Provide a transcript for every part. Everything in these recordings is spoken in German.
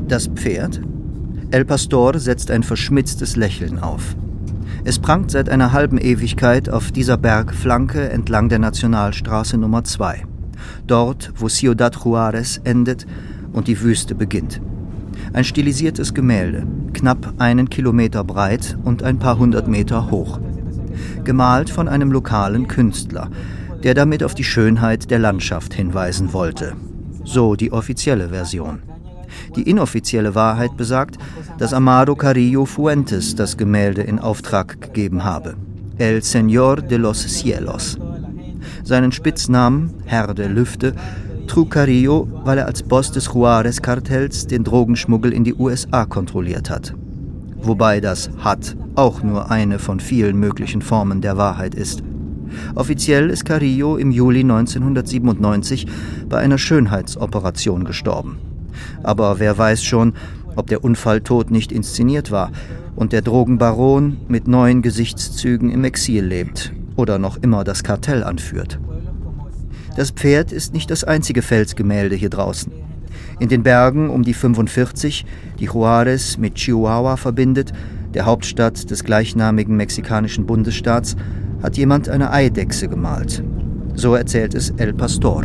Das Pferd? El Pastor setzt ein verschmitztes Lächeln auf. Es prangt seit einer halben Ewigkeit auf dieser Bergflanke entlang der Nationalstraße Nummer 2. Dort, wo Ciudad Juárez endet und die Wüste beginnt. Ein stilisiertes Gemälde, knapp 1 Kilometer breit und ein paar 100 Meter hoch. Gemalt von einem lokalen Künstler, der damit auf die Schönheit der Landschaft hinweisen wollte. So die offizielle Version. Die inoffizielle Wahrheit besagt, dass Amado Carrillo Fuentes das Gemälde in Auftrag gegeben habe. El Señor de los Cielos. Seinen Spitznamen, Herr der Lüfte, trug Carrillo, weil er als Boss des Juárez-Kartells den Drogenschmuggel in die USA kontrolliert hat. Wobei das hat auch nur eine von vielen möglichen Formen der Wahrheit ist. Offiziell ist Carrillo im Juli 1997 bei einer Schönheitsoperation gestorben. Aber wer weiß schon, ob der Unfalltod nicht inszeniert war und der Drogenbaron mit neuen Gesichtszügen im Exil lebt oder noch immer das Kartell anführt. Das Pferd ist nicht das einzige Felsgemälde hier draußen. In den Bergen um die 45, die Juárez mit Chihuahua verbindet, der Hauptstadt des gleichnamigen mexikanischen Bundesstaats, hat jemand eine Eidechse gemalt. So erzählt es El Pastor.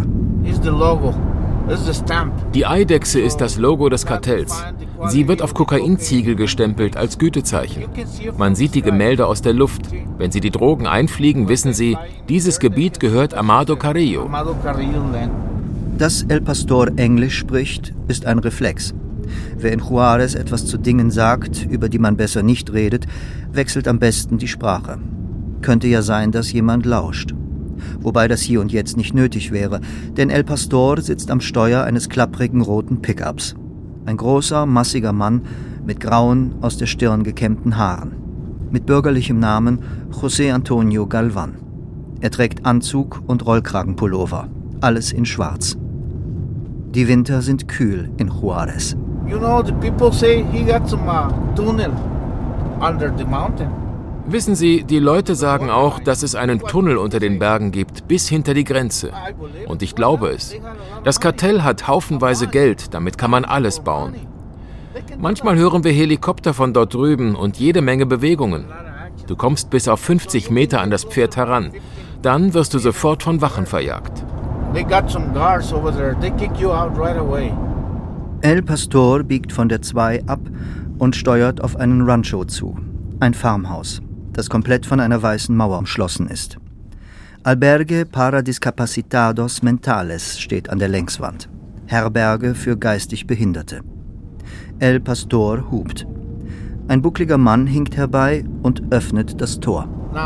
Die Eidechse ist das Logo des Kartells. Sie wird auf Kokainziegel gestempelt als Gütezeichen. Man sieht die Gemälde aus der Luft. Wenn Sie die Drogen einfliegen, wissen Sie, dieses Gebiet gehört Amado Carrillo. Dass El Pastor Englisch spricht, ist ein Reflex. Wer in Juárez etwas zu Dingen sagt, über die man besser nicht redet, wechselt am besten die Sprache. Könnte ja sein, dass jemand lauscht. Wobei das hier und jetzt nicht nötig wäre, denn El Pastor sitzt am Steuer eines klapprigen roten Pickups. Ein großer, massiger Mann mit grauen, aus der Stirn gekämmten Haaren. Mit bürgerlichem Namen José Antonio Galvan. Er trägt Anzug und Rollkragenpullover, alles in schwarz. Die Winter sind kühl in Juárez. You know, the people say he got some tunnel under the mountain. Wissen Sie, die Leute sagen auch, dass es einen Tunnel unter den Bergen gibt, bis hinter die Grenze. Und ich glaube es. Das Kartell hat haufenweise Geld, damit kann man alles bauen. Manchmal hören wir Helikopter von dort drüben und jede Menge Bewegungen. Du kommst bis auf 50 Meter an das Pferd heran. Dann wirst du sofort von Wachen verjagt. El Pastor biegt von der 2 ab und steuert auf einen Rancho zu. Ein Farmhaus, das komplett von einer weißen Mauer umschlossen ist. Albergue para discapacitados mentales steht an der Längswand. Herberge für geistig Behinderte. El Pastor hupt. Ein buckliger Mann hinkt herbei und öffnet das Tor.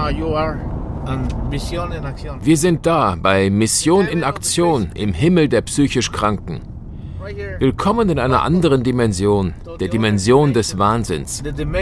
Wir sind da bei Mission in Aktion im Himmel der psychisch Kranken. Willkommen in einer anderen Dimension, der Dimension des Wahnsinns.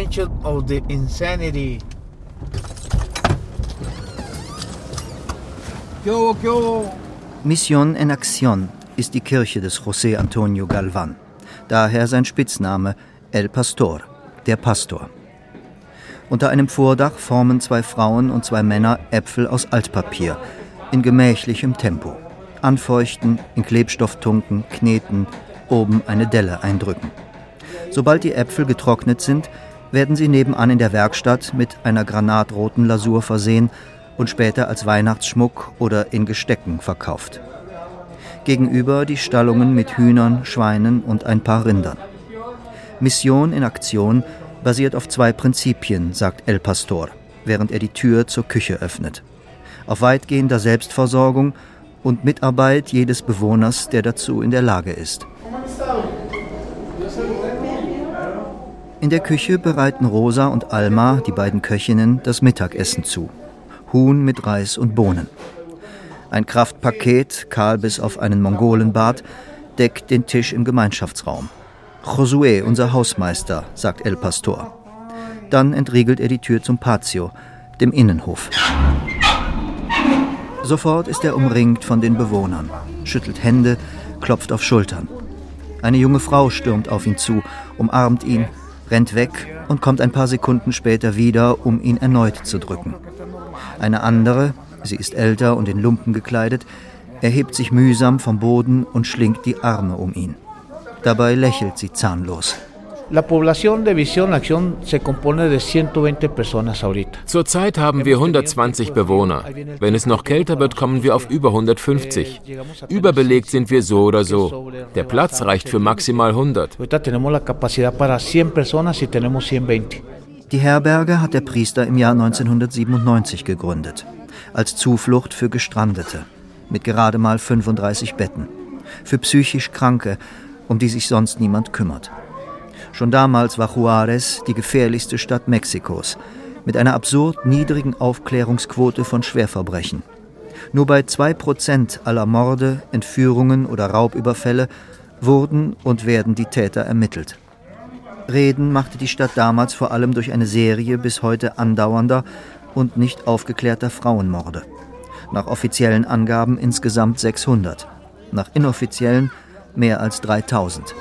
Mission en Acción ist die Kirche des José Antonio Galvan. Daher sein Spitzname El Pastor, der Pastor. Unter einem Vordach formen 2 Frauen und 2 Männer Äpfel aus Altpapier, in gemächlichem Tempo. Anfeuchten, in Klebstoff tunken, kneten, oben eine Delle eindrücken. Sobald die Äpfel getrocknet sind, werden sie nebenan in der Werkstatt mit einer granatroten Lasur versehen und später als Weihnachtsschmuck oder in Gestecken verkauft. Gegenüber die Stallungen mit Hühnern, Schweinen und ein paar Rindern. Mission in Aktion basiert auf 2 Prinzipien, sagt El Pastor, während er die Tür zur Küche öffnet. Auf weitgehender Selbstversorgung und Mitarbeit jedes Bewohners, der dazu in der Lage ist. In der Küche bereiten Rosa und Alma, die beiden Köchinnen, das Mittagessen zu. Huhn mit Reis und Bohnen. Ein Kraftpaket, kahl bis auf einen Mongolenbart, deckt den Tisch im Gemeinschaftsraum. Josué, unser Hausmeister, sagt El Pastor. Dann entriegelt er die Tür zum Patio, dem Innenhof. Sofort ist er umringt von den Bewohnern, schüttelt Hände, klopft auf Schultern. Eine junge Frau stürmt auf ihn zu, umarmt ihn, rennt weg und kommt ein paar Sekunden später wieder, um ihn erneut zu drücken. Eine andere, sie ist älter und in Lumpen gekleidet, erhebt sich mühsam vom Boden und schlingt die Arme um ihn. Dabei lächelt sie zahnlos. La población de Visión Acción se compone de 120 personas ahorita. Zurzeit haben wir 120 Bewohner. Wenn es noch kälter wird, kommen wir auf über 150. Überbelegt sind wir so oder so. Der Platz reicht für maximal 100. Ahorita tenemos la capacidad para 100 personas y tenemos 120. Die Herberge hat der Priester im Jahr 1997 gegründet, als Zuflucht für Gestrandete, mit gerade mal 35 Betten, für psychisch Kranke, um die sich sonst niemand kümmert. Schon damals war Juárez die gefährlichste Stadt Mexikos, mit einer absurd niedrigen Aufklärungsquote von Schwerverbrechen. Nur bei 2% aller Morde, Entführungen oder Raubüberfälle wurden und werden die Täter ermittelt. Reden machte die Stadt damals vor allem durch eine Serie bis heute andauernder und nicht aufgeklärter Frauenmorde. Nach offiziellen Angaben insgesamt 600, nach inoffiziellen mehr als 3000.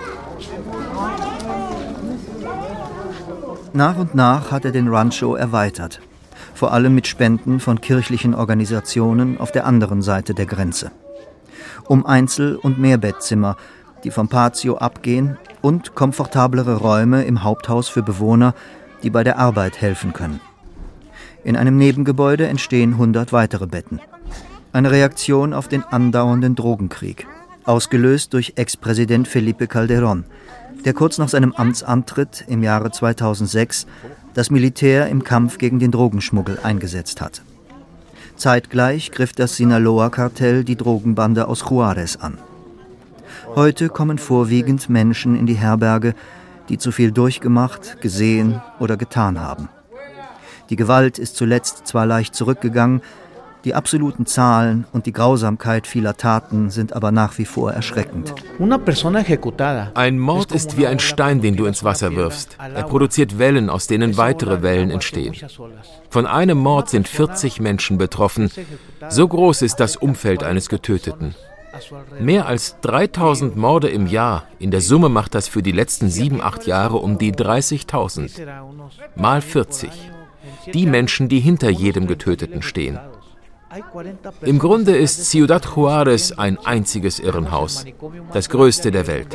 Nach und nach hat er den Rancho erweitert, vor allem mit Spenden von kirchlichen Organisationen auf der anderen Seite der Grenze. Um Einzel- und Mehrbettzimmer, die vom Patio abgehen, und komfortablere Räume im Haupthaus für Bewohner, die bei der Arbeit helfen können. In einem Nebengebäude entstehen 100 weitere Betten. Eine Reaktion auf den andauernden Drogenkrieg, ausgelöst durch Ex-Präsident Felipe Calderón, der kurz nach seinem Amtsantritt im Jahre 2006 das Militär im Kampf gegen den Drogenschmuggel eingesetzt hat. Zeitgleich griff das Sinaloa-Kartell die Drogenbande aus Juárez an. Heute kommen vorwiegend Menschen in die Herberge, die zu viel durchgemacht, gesehen oder getan haben. Die Gewalt ist zuletzt zwar leicht zurückgegangen, die absoluten Zahlen und die Grausamkeit vieler Taten sind aber nach wie vor erschreckend. Ein Mord ist wie ein Stein, den du ins Wasser wirfst. Er produziert Wellen, aus denen weitere Wellen entstehen. Von einem Mord sind 40 Menschen betroffen. So groß ist das Umfeld eines Getöteten. Mehr als 3000 Morde im Jahr. In der Summe macht das für die letzten 7-8 Jahre um die 30.000. Mal 40. Die Menschen, die hinter jedem Getöteten stehen. Im Grunde ist Ciudad Juárez ein einziges Irrenhaus, das größte der Welt.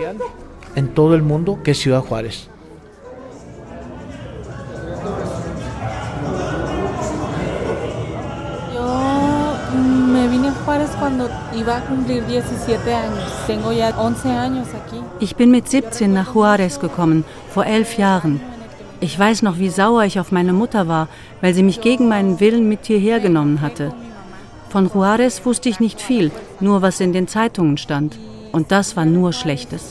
Ich bin mit 17 nach Juárez gekommen, vor 11 Jahren. Ich weiß noch, wie sauer ich auf meine Mutter war, weil sie mich gegen meinen Willen mit hierher genommen hatte. Von Juárez wusste ich nicht viel, nur was in den Zeitungen stand. Und das war nur Schlechtes.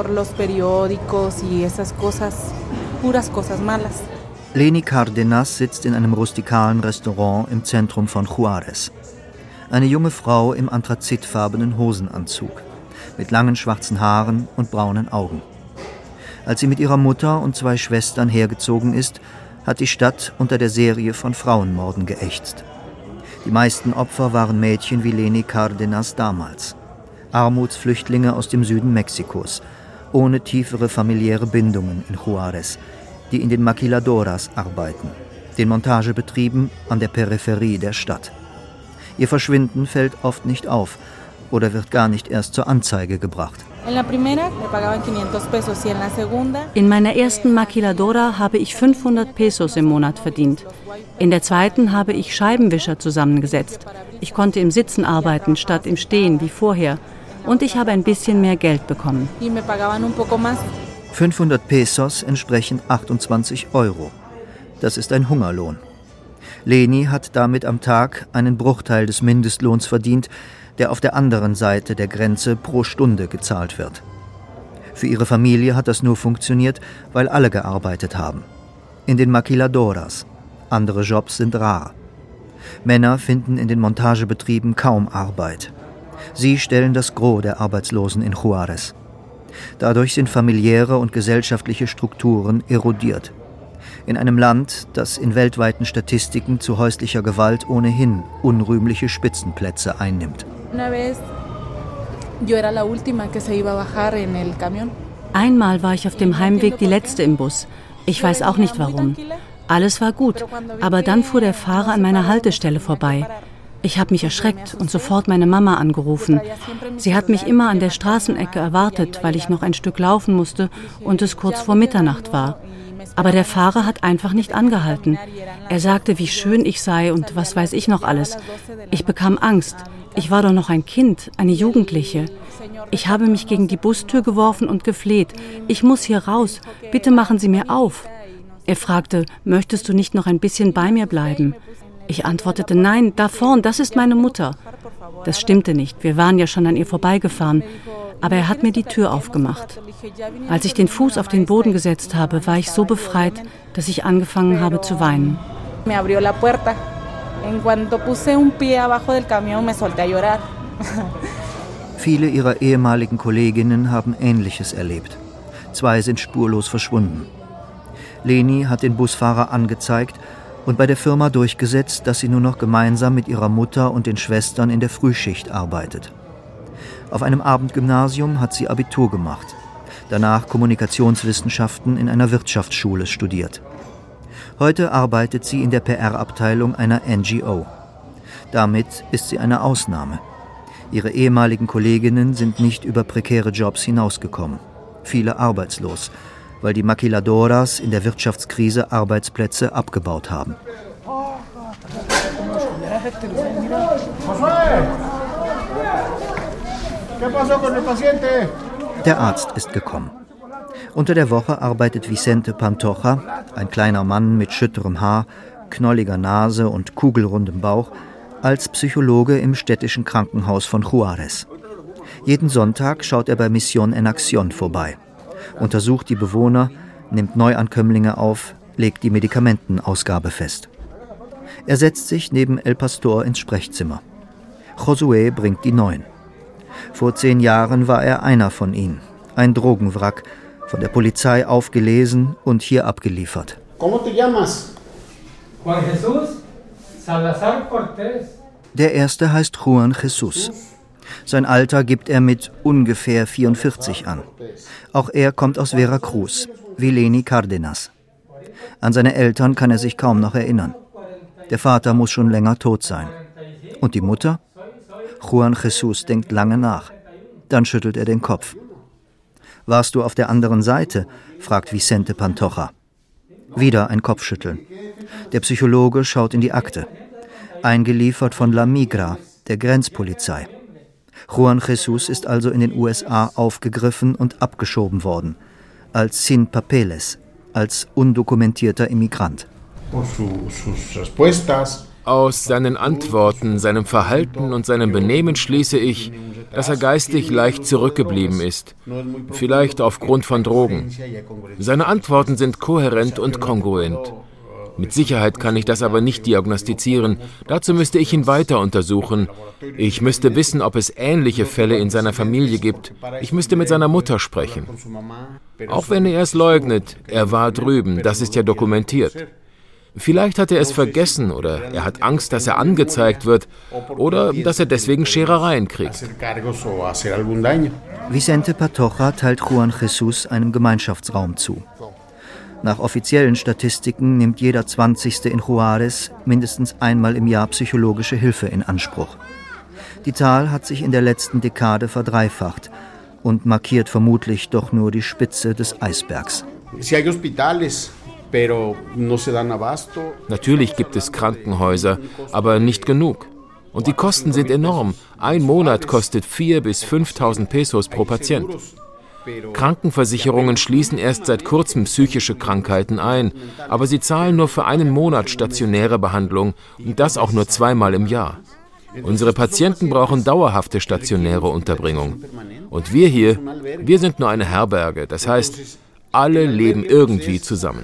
Leni Cárdenas sitzt in einem rustikalen Restaurant im Zentrum von Juárez. Eine junge Frau im anthrazitfarbenen Hosenanzug, mit langen schwarzen Haaren und braunen Augen. Als sie mit ihrer Mutter und 2 Schwestern hergezogen ist, hat die Stadt unter der Serie von Frauenmorden geächzt. Die meisten Opfer waren Mädchen wie Leni Cárdenas damals. Armutsflüchtlinge aus dem Süden Mexikos, ohne tiefere familiäre Bindungen in Juárez, die in den Maquiladoras arbeiten, den Montagebetrieben an der Peripherie der Stadt. Ihr Verschwinden fällt oft nicht auf oder wird gar nicht erst zur Anzeige gebracht. In meiner ersten Maquiladora habe ich 500 Pesos im Monat verdient. In der zweiten habe ich Scheibenwischer zusammengesetzt. Ich konnte im Sitzen arbeiten, statt im Stehen wie vorher. Und ich habe ein bisschen mehr Geld bekommen. 500 Pesos entsprechen 28 Euro. Das ist ein Hungerlohn. Leni hat damit am Tag einen Bruchteil des Mindestlohns verdient, der auf der anderen Seite der Grenze pro Stunde gezahlt wird. Für ihre Familie hat das nur funktioniert, weil alle gearbeitet haben. In den Maquiladoras. Andere Jobs sind rar. Männer finden in den Montagebetrieben kaum Arbeit. Sie stellen das Gros der Arbeitslosen in Juárez. Dadurch sind familiäre und gesellschaftliche Strukturen erodiert. In einem Land, das in weltweiten Statistiken zu häuslicher Gewalt ohnehin unrühmliche Spitzenplätze einnimmt. Einmal war ich auf dem Heimweg die Letzte im Bus. Ich weiß auch nicht warum. Alles war gut, aber dann fuhr der Fahrer an meiner Haltestelle vorbei. Ich habe mich erschreckt und sofort meine Mama angerufen. Sie hat mich immer an der Straßenecke erwartet, weil ich noch ein Stück laufen musste und es kurz vor Mitternacht war. Aber der Fahrer hat einfach nicht angehalten. Er sagte, wie schön ich sei und was weiß ich noch alles. Ich bekam Angst. Ich war doch noch ein Kind, eine Jugendliche. Ich habe mich gegen die Bustür geworfen und gefleht. Ich muss hier raus. Bitte machen Sie mir auf. Er fragte, möchtest du nicht noch ein bisschen bei mir bleiben? Ich antwortete, nein, da vorn, das ist meine Mutter. Das stimmte nicht, wir waren ja schon an ihr vorbeigefahren. Aber er hat mir die Tür aufgemacht. Als ich den Fuß auf den Boden gesetzt habe, war ich so befreit, dass ich angefangen habe zu weinen. Viele ihrer ehemaligen Kolleginnen haben Ähnliches erlebt. 2 sind spurlos verschwunden. Leni hat den Busfahrer angezeigt und bei der Firma durchgesetzt, dass sie nur noch gemeinsam mit ihrer Mutter und den Schwestern in der Frühschicht arbeitet. Auf einem Abendgymnasium hat sie Abitur gemacht, danach Kommunikationswissenschaften in einer Wirtschaftsschule studiert. Heute arbeitet sie in der PR-Abteilung einer NGO. Damit ist sie eine Ausnahme. Ihre ehemaligen Kolleginnen sind nicht über prekäre Jobs hinausgekommen. Viele arbeitslos, weil die Maquiladoras in der Wirtschaftskrise Arbeitsplätze abgebaut haben. Der Arzt ist gekommen. Unter der Woche arbeitet Vicente Pantoja, ein kleiner Mann mit schütterem Haar, knolliger Nase und kugelrundem Bauch, als Psychologe im städtischen Krankenhaus von Juárez. Jeden Sonntag schaut er bei Mission en Acción vorbei, untersucht die Bewohner, nimmt Neuankömmlinge auf, legt die Medikamentenausgabe fest. Er setzt sich neben El Pastor ins Sprechzimmer. Josué bringt die Neuen. Vor 10 Jahren war er einer von ihnen, ein Drogenwrack, von der Polizei aufgelesen und hier abgeliefert. ¿Cómo te llamas? Juan Jesús Salazar Cortés. Der erste heißt Juan Jesús. Sein Alter gibt er mit ungefähr 44 an. Auch er kommt aus Veracruz, wie Leni Cárdenas. An seine Eltern kann er sich kaum noch erinnern. Der Vater muss schon länger tot sein. Und die Mutter? Juan Jesús denkt lange nach. Dann schüttelt er den Kopf. »Warst du auf der anderen Seite?« fragt Vicente Pantoja. Wieder ein Kopfschütteln. Der Psychologe schaut in die Akte. Eingeliefert von La Migra, der Grenzpolizei. Juan Jesús ist also in den USA aufgegriffen und abgeschoben worden. Als sin papeles, als undokumentierter Immigrant. Aus seinen Antworten, seinem Verhalten und seinem Benehmen schließe ich, dass er geistig leicht zurückgeblieben ist, vielleicht aufgrund von Drogen. Seine Antworten sind kohärent und kongruent. Mit Sicherheit kann ich das aber nicht diagnostizieren. Dazu müsste ich ihn weiter untersuchen. Ich müsste wissen, ob es ähnliche Fälle in seiner Familie gibt. Ich müsste mit seiner Mutter sprechen. Auch wenn er es leugnet, er war drüben, das ist ja dokumentiert. Vielleicht hat er es vergessen oder er hat Angst, dass er angezeigt wird oder dass er deswegen Scherereien kriegt. Vicente Pantoja teilt Juan Jesús einen Gemeinschaftsraum zu. Nach offiziellen Statistiken nimmt jeder 20. in Juárez mindestens einmal im Jahr psychologische Hilfe in Anspruch. Die Zahl hat sich in der letzten Dekade verdreifacht und markiert vermutlich doch nur die Spitze des Eisbergs. Natürlich gibt es Krankenhäuser, aber nicht genug. Und die Kosten sind enorm. Ein Monat kostet 4.000 bis 5.000 Pesos pro Patient. Krankenversicherungen schließen erst seit kurzem psychische Krankheiten ein, aber sie zahlen nur für einen Monat stationäre Behandlung und das auch nur 2-mal im Jahr. Unsere Patienten brauchen dauerhafte stationäre Unterbringung. Und wir hier, wir sind nur eine Herberge, das heißt, alle leben irgendwie zusammen.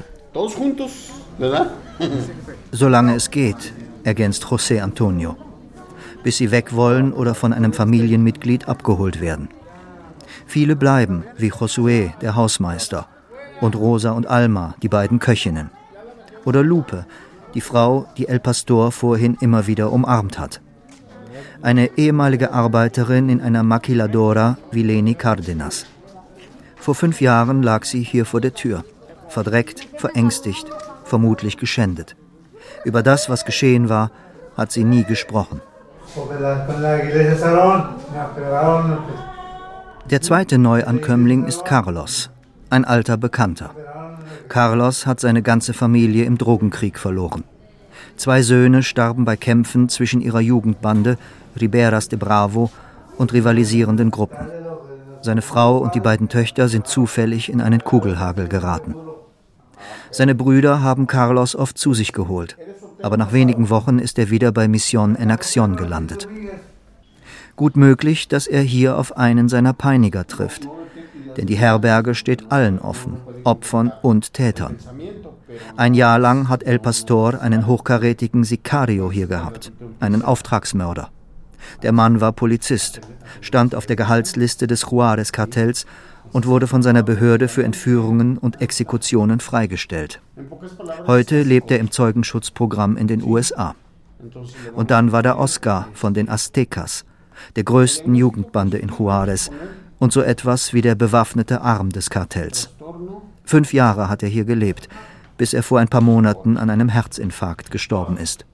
Solange es geht, ergänzt José Antonio, bis sie weg wollen oder von einem Familienmitglied abgeholt werden. Viele bleiben, wie Josué, der Hausmeister, und Rosa und Alma, die beiden Köchinnen. Oder Lupe, die Frau, die El Pastor vorhin immer wieder umarmt hat. Eine ehemalige Arbeiterin in einer Maquiladora wie Leni Cárdenas. Vor 5 Jahren lag sie hier vor der Tür, verdreckt, verängstigt, vermutlich geschändet. Über das, was geschehen war, hat sie nie gesprochen. Der zweite Neuankömmling ist Carlos, ein alter Bekannter. Carlos hat seine ganze Familie im Drogenkrieg verloren. 2 Söhne starben bei Kämpfen zwischen ihrer Jugendbande, Riberas de Bravo, und rivalisierenden Gruppen. Seine Frau und die beiden Töchter sind zufällig in einen Kugelhagel geraten. Seine Brüder haben Carlos oft zu sich geholt, aber nach wenigen Wochen ist er wieder bei Mission en Acción gelandet. Gut möglich, dass er hier auf einen seiner Peiniger trifft, denn die Herberge steht allen offen, Opfern und Tätern. 1 Jahr lang hat El Pastor einen hochkarätigen Sicario hier gehabt, einen Auftragsmörder. Der Mann war Polizist, stand auf der Gehaltsliste des Juárez-Kartells und wurde von seiner Behörde für Entführungen und Exekutionen freigestellt. Heute lebt er im Zeugenschutzprogramm in den USA. Und dann war da Oscar von den Aztecas, der größten Jugendbande in Juárez und so etwas wie der bewaffnete Arm des Kartells. 5 Jahre hat er hier gelebt, bis er vor ein paar Monaten an einem Herzinfarkt gestorben ist.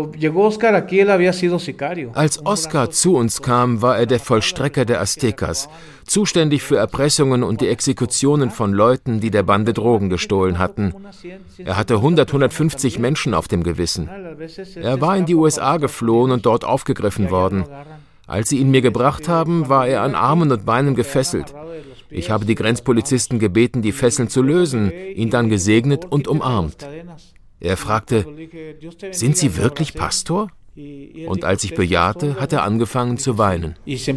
Als Oscar zu uns kam, war er der Vollstrecker der Aztecas, zuständig für Erpressungen und die Exekutionen von Leuten, die der Bande Drogen gestohlen hatten. Er hatte 150 Menschen auf dem Gewissen. Er war in die USA geflohen und dort aufgegriffen worden. Als sie ihn mir gebracht haben, war er an Armen und Beinen gefesselt. Ich habe die Grenzpolizisten gebeten, die Fesseln zu lösen, ihn dann gesegnet und umarmt. Er fragte, sind Sie wirklich Pastor? Und als ich bejahte, hat er angefangen zu weinen.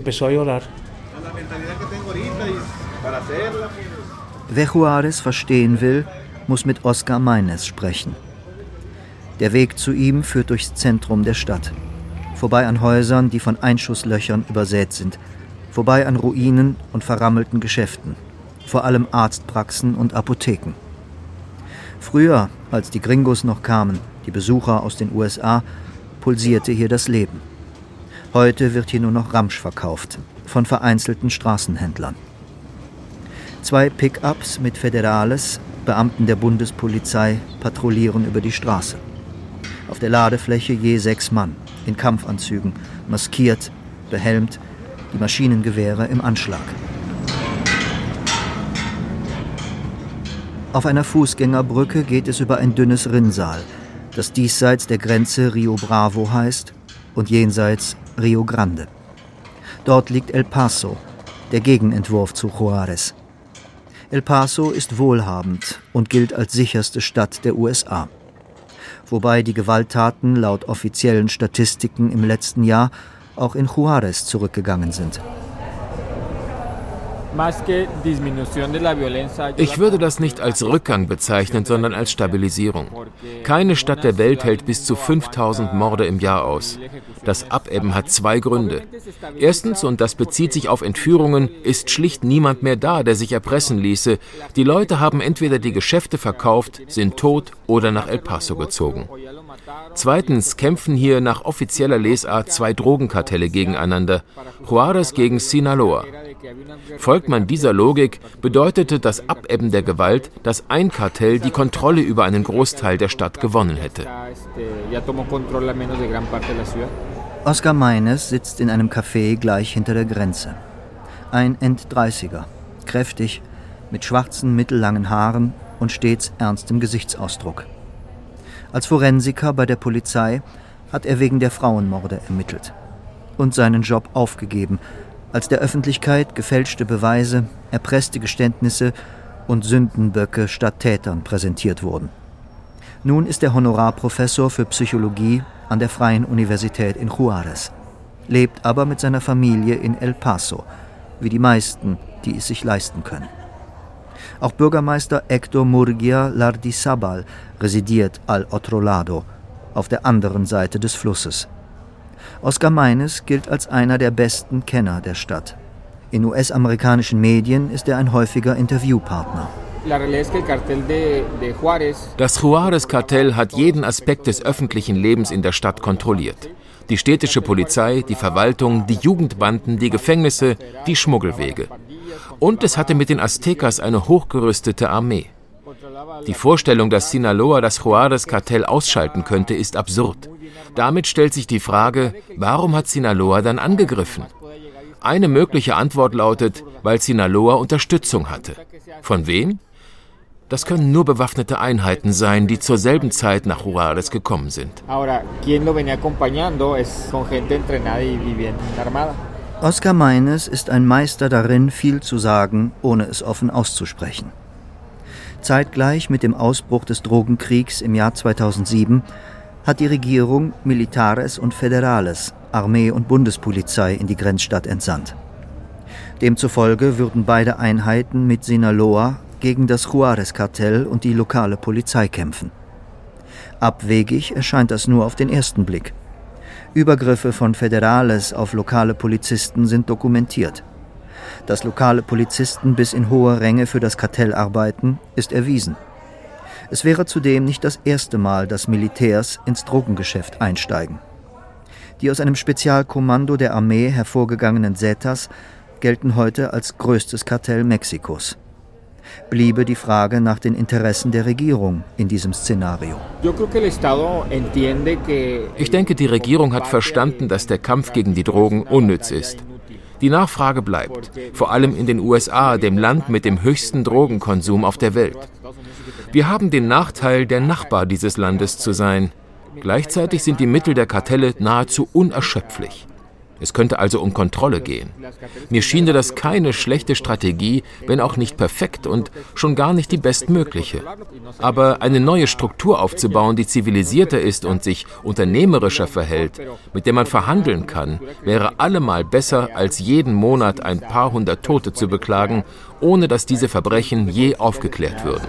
Wer Juárez verstehen will, muss mit Oscar Maynez sprechen. Der Weg zu ihm führt durchs Zentrum der Stadt. Vorbei an Häusern, die von Einschusslöchern übersät sind. Vorbei an Ruinen und verrammelten Geschäften. Vor allem Arztpraxen und Apotheken. Früher, als die Gringos noch kamen, die Besucher aus den USA, pulsierte hier das Leben. Heute wird hier nur noch Ramsch verkauft, von vereinzelten Straßenhändlern. 2 Pick-ups mit Federales, Beamten der Bundespolizei, patrouillieren über die Straße. Auf der Ladefläche je 6 Mann, in Kampfanzügen, maskiert, behelmt, die Maschinengewehre im Anschlag. Auf einer Fußgängerbrücke geht es über ein dünnes Rinnsal, das diesseits der Grenze Rio Bravo heißt und jenseits Rio Grande. Dort liegt El Paso, der Gegenentwurf zu Juárez. El Paso ist wohlhabend und gilt als sicherste Stadt der USA. Wobei die Gewalttaten laut offiziellen Statistiken im letzten Jahr auch in Juárez zurückgegangen sind. Ich würde das nicht als Rückgang bezeichnen, sondern als Stabilisierung. Keine Stadt der Welt hält bis zu 5000 Morde im Jahr aus. Das Abebben hat 2 Gründe. Erstens, und das bezieht sich auf Entführungen, ist schlicht niemand mehr da, der sich erpressen ließe. Die Leute haben entweder die Geschäfte verkauft, sind tot oder nach El Paso gezogen. Zweitens kämpfen hier nach offizieller Lesart 2 Drogenkartelle gegeneinander, Juárez gegen Sinaloa. Folgt man dieser Logik, bedeutete das Abebben der Gewalt, dass ein Kartell die Kontrolle über einen Großteil der Stadt gewonnen hätte. Oscar Maynez sitzt in einem Café gleich hinter der Grenze. Ein End-30er, kräftig, mit schwarzen, mittellangen Haaren und stets ernstem Gesichtsausdruck. Als Forensiker bei der Polizei hat er wegen der Frauenmorde ermittelt und seinen Job aufgegeben, als der Öffentlichkeit gefälschte Beweise, erpresste Geständnisse und Sündenböcke statt Tätern präsentiert wurden. Nun ist er Honorarprofessor für Psychologie an der Freien Universität in Juárez, lebt aber mit seiner Familie in El Paso, wie die meisten, die es sich leisten können. Auch Bürgermeister Héctor Murguía Lardizábal residiert al otro lado, auf der anderen Seite des Flusses. Oscar Maynez gilt als einer der besten Kenner der Stadt. In US-amerikanischen Medien ist er ein häufiger Interviewpartner. Das Juárez-Kartell hat jeden Aspekt des öffentlichen Lebens in der Stadt kontrolliert. Die städtische Polizei, die Verwaltung, die Jugendbanden, die Gefängnisse, die Schmuggelwege. Und es hatte mit den Aztecas eine hochgerüstete Armee. Die Vorstellung, dass Sinaloa das Juárez-Kartell ausschalten könnte, ist absurd. Damit stellt sich die Frage, warum hat Sinaloa dann angegriffen? Eine mögliche Antwort lautet, weil Sinaloa Unterstützung hatte. Von wem? Das können nur bewaffnete Einheiten sein, die zur selben Zeit nach Juárez gekommen sind. Oscar Meines ist ein Meister darin, viel zu sagen, ohne es offen auszusprechen. Zeitgleich mit dem Ausbruch des Drogenkriegs im Jahr 2007 hat die Regierung Militares und Federales, Armee und Bundespolizei, in die Grenzstadt entsandt. Demzufolge würden beide Einheiten mit Sinaloa gegen das Juárez-Kartell und die lokale Polizei kämpfen. Abwegig erscheint das nur auf den ersten Blick. Übergriffe von Federales auf lokale Polizisten sind dokumentiert. Dass lokale Polizisten bis in hohe Ränge für das Kartell arbeiten, ist erwiesen. Es wäre zudem nicht das erste Mal, dass Militärs ins Drogengeschäft einsteigen. Die aus einem Spezialkommando der Armee hervorgegangenen Zetas gelten heute als größtes Kartell Mexikos. Bliebe die Frage nach den Interessen der Regierung in diesem Szenario. Ich denke, die Regierung hat verstanden, dass der Kampf gegen die Drogen unnütz ist. Die Nachfrage bleibt, vor allem in den USA, dem Land mit dem höchsten Drogenkonsum auf der Welt. Wir haben den Nachteil, der Nachbar dieses Landes zu sein. Gleichzeitig sind die Mittel der Kartelle nahezu unerschöpflich. Es könnte also um Kontrolle gehen. Mir schien das keine schlechte Strategie, wenn auch nicht perfekt und schon gar nicht die bestmögliche. Aber eine neue Struktur aufzubauen, die zivilisierter ist und sich unternehmerischer verhält, mit der man verhandeln kann, wäre allemal besser, als jeden Monat ein paar hundert Tote zu beklagen, ohne dass diese Verbrechen je aufgeklärt würden.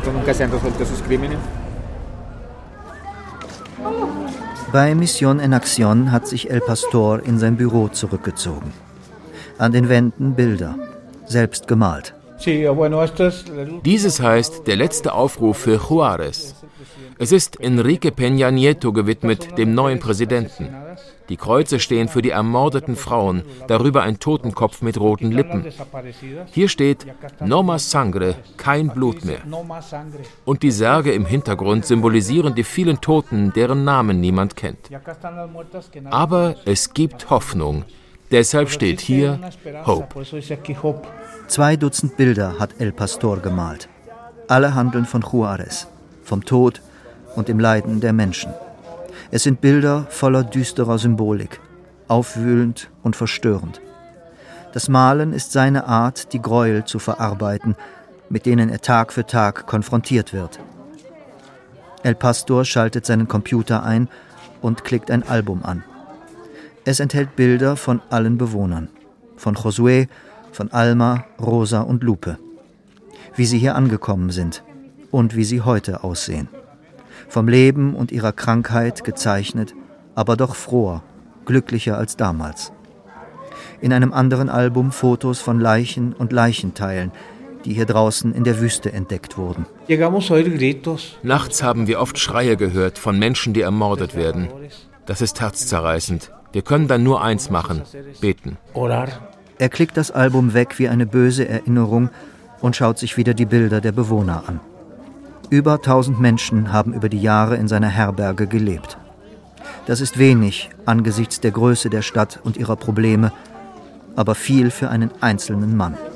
Bei Mission en Acción hat sich El Pastor in sein Büro zurückgezogen. An den Wänden Bilder, selbst gemalt. Dieses heißt Der letzte Aufruf für Juárez. Es ist Enrique Peña Nieto gewidmet, dem neuen Präsidenten. Die Kreuze stehen für die ermordeten Frauen, darüber ein Totenkopf mit roten Lippen. Hier steht No más sangre, kein Blut mehr. Und die Särge im Hintergrund symbolisieren die vielen Toten, deren Namen niemand kennt. Aber es gibt Hoffnung. Deshalb steht hier Hope. 2 Dutzend Bilder hat El Pastor gemalt. Alle handeln von Juárez, vom Tod und dem Leiden der Menschen. Es sind Bilder voller düsterer Symbolik, aufwühlend und verstörend. Das Malen ist seine Art, die Gräuel zu verarbeiten, mit denen er Tag für Tag konfrontiert wird. El Pastor schaltet seinen Computer ein und klickt ein Album an. Es enthält Bilder von allen Bewohnern, von Josué, von Alma, Rosa und Lupe. Wie sie hier angekommen sind und wie sie heute aussehen. Vom Leben und ihrer Krankheit gezeichnet, aber doch froher, glücklicher als damals. In einem anderen Album Fotos von Leichen und Leichenteilen, die hier draußen in der Wüste entdeckt wurden. Nachts haben wir oft Schreie gehört von Menschen, die ermordet werden. Das ist herzzerreißend. Wir können dann nur eins machen, beten. Er klickt das Album weg wie eine böse Erinnerung und schaut sich wieder die Bilder der Bewohner an. Über 1000 Menschen haben über die Jahre in seiner Herberge gelebt. Das ist wenig angesichts der Größe der Stadt und ihrer Probleme, aber viel für einen einzelnen Mann.